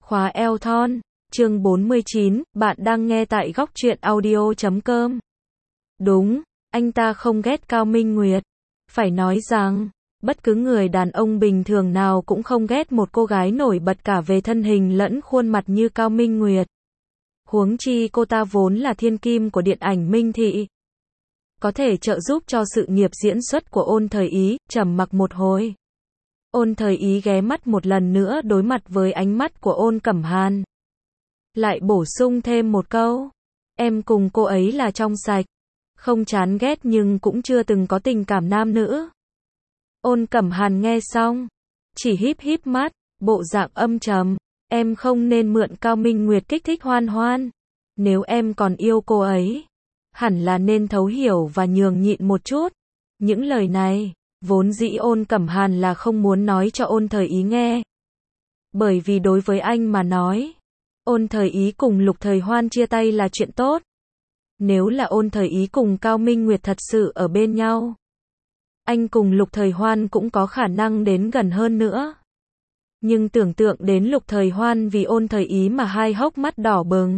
Khóa eo thon, chương 49, bạn đang nghe tại góc truyện audio.com. Đúng, anh ta không ghét Cao Minh Nguyệt. Phải nói rằng, bất cứ người đàn ông bình thường nào cũng không ghét một cô gái nổi bật cả về thân hình lẫn khuôn mặt như Cao Minh Nguyệt. Huống chi cô ta vốn là thiên kim của điện ảnh Minh Thị. Có thể trợ giúp cho sự nghiệp diễn xuất của Ôn Thời Ý. Trầm mặc một hồi, Ôn Thời Ý ghé mắt một lần nữa đối mặt với ánh mắt của Ôn Cẩm Hàn. Lại bổ sung thêm một câu. Em cùng cô ấy là trong sạch. Không chán ghét nhưng cũng chưa từng có tình cảm nam nữ. Ôn Cẩm Hàn nghe xong, chỉ híp híp mắt, bộ dạng âm trầm. Em không nên mượn Cao Minh Nguyệt kích thích Hoan Hoan. Nếu em còn yêu cô ấy, hẳn là nên thấu hiểu và nhường nhịn một chút. Những lời này, vốn dĩ Ôn Cẩm Hàn là không muốn nói cho Ôn Thời Ý nghe. Bởi vì đối với anh mà nói, Ôn Thời Ý cùng Lục Thời Hoan chia tay là chuyện tốt. Nếu là Ôn Thời Ý cùng Cao Minh Nguyệt thật sự ở bên nhau, anh cùng Lục Thời Hoan cũng có khả năng đến gần hơn nữa. Nhưng tưởng tượng đến Lục Thời Hoan vì Ôn Thời Ý mà hai hốc mắt đỏ bừng,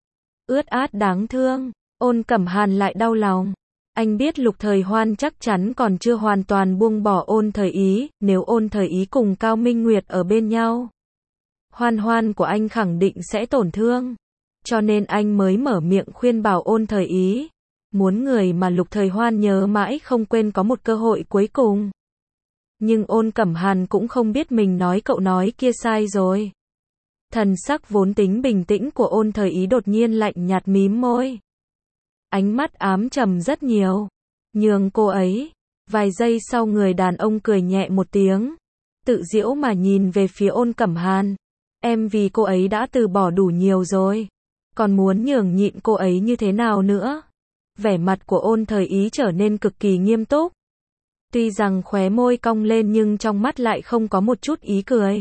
ướt át đáng thương, Ôn Cẩm Hàn lại đau lòng. Anh biết Lục Thời Hoan chắc chắn còn chưa hoàn toàn buông bỏ Ôn Thời Ý, nếu Ôn Thời Ý cùng Cao Minh Nguyệt ở bên nhau, Hoan Hoan của anh khẳng định sẽ tổn thương. Cho nên anh mới mở miệng khuyên bảo Ôn Thời Ý, muốn người mà Lục Thời Hoan nhớ mãi không quên có một cơ hội cuối cùng. Nhưng Ôn Cẩm Hàn cũng không biết mình nói cậu nói kia sai rồi. Thần sắc vốn tính bình tĩnh của Ôn Thời Ý đột nhiên lạnh nhạt mím môi. Ánh mắt ám trầm rất nhiều. Nhường cô ấy. Vài giây sau người đàn ông cười nhẹ một tiếng, tự giễu mà nhìn về phía Ôn Cẩm Hàn. Em vì cô ấy đã từ bỏ đủ nhiều rồi, còn muốn nhường nhịn cô ấy như thế nào nữa? Vẻ mặt của Ôn Thời Ý trở nên cực kỳ nghiêm túc. Tuy rằng khóe môi cong lên nhưng trong mắt lại không có một chút ý cười.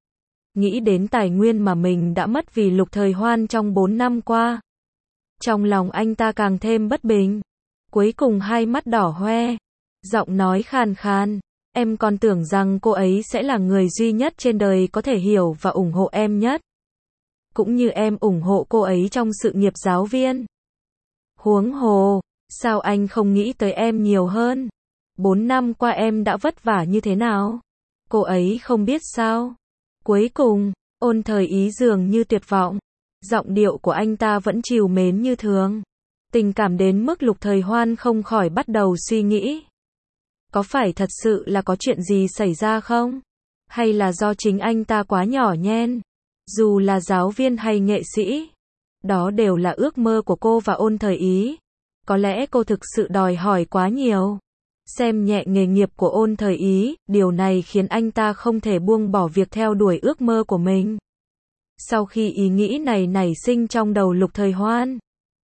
Nghĩ đến tài nguyên mà mình đã mất vì Lục Thời Hoan trong 4 năm qua, trong lòng anh ta càng thêm bất bình. Cuối cùng hai mắt đỏ hoe, giọng nói khàn khàn. Em còn tưởng rằng cô ấy sẽ là người duy nhất trên đời có thể hiểu và ủng hộ em nhất. Cũng như em ủng hộ cô ấy trong sự nghiệp giáo viên. Huống hồ, sao anh không nghĩ tới em nhiều hơn? 4 năm qua em đã vất vả như thế nào? Cô ấy không biết sao? Cuối cùng, Ôn Thời Ý dường như tuyệt vọng. Giọng điệu của anh ta vẫn trìu mến như thường. Tình cảm đến mức Lục Thời Hoan không khỏi bắt đầu suy nghĩ. Có phải thật sự là có chuyện gì xảy ra không? Hay là do chính anh ta quá nhỏ nhen? Dù là giáo viên hay nghệ sĩ, đó đều là ước mơ của cô và Ôn Thời Ý. Có lẽ cô thực sự đòi hỏi quá nhiều. Xem nhẹ nghề nghiệp của Ôn Thời Ý, điều này khiến anh ta không thể buông bỏ việc theo đuổi ước mơ của mình. Sau khi ý nghĩ này nảy sinh trong đầu Lục Thời Hoan,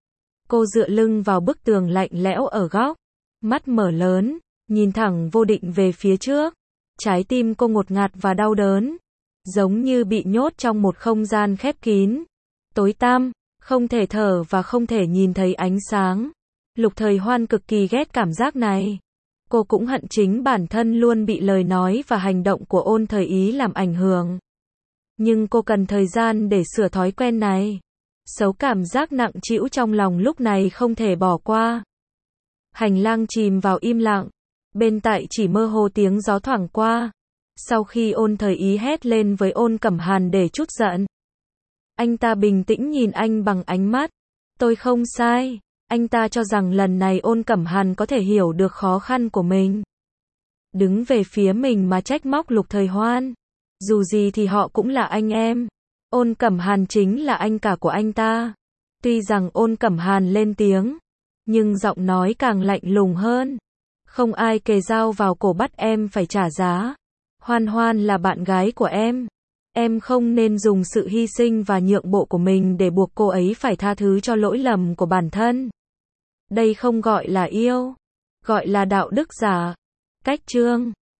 cô dựa lưng vào bức tường lạnh lẽo ở góc, mắt mở lớn, nhìn thẳng vô định về phía trước. Trái tim cô ngột ngạt và đau đớn, giống như bị nhốt trong một không gian khép kín, tối tăm, không thể thở và không thể nhìn thấy ánh sáng. Lục Thời Hoan cực kỳ ghét cảm giác này. Cô cũng hận chính bản thân luôn bị lời nói và hành động của Ôn Thời Ý làm ảnh hưởng. Nhưng cô cần thời gian để sửa thói quen này. Xấu cảm giác nặng trĩu trong lòng lúc này không thể bỏ qua. Hành lang chìm vào im lặng. Bên tại chỉ mơ hồ tiếng gió thoảng qua. Sau khi Ôn Thời Ý hét lên với Ôn Cẩm Hàn để trút giận, anh ta bình tĩnh nhìn anh bằng ánh mắt. Tôi không sai. Anh ta cho rằng lần này Ôn Cẩm Hàn có thể hiểu được khó khăn của mình, đứng về phía mình mà trách móc Lục Thời Hoan. Dù gì thì họ cũng là anh em. Ôn Cẩm Hàn chính là anh cả của anh ta. Tuy rằng Ôn Cẩm Hàn lên tiếng, nhưng giọng nói càng lạnh lùng hơn. Không ai kề dao vào cổ bắt em phải trả giá. Hoan Hoan là bạn gái của em. Em không nên dùng sự hy sinh và nhượng bộ của mình để buộc cô ấy phải tha thứ cho lỗi lầm của bản thân. Đây không gọi là yêu, gọi là đạo đức giả. Cách chương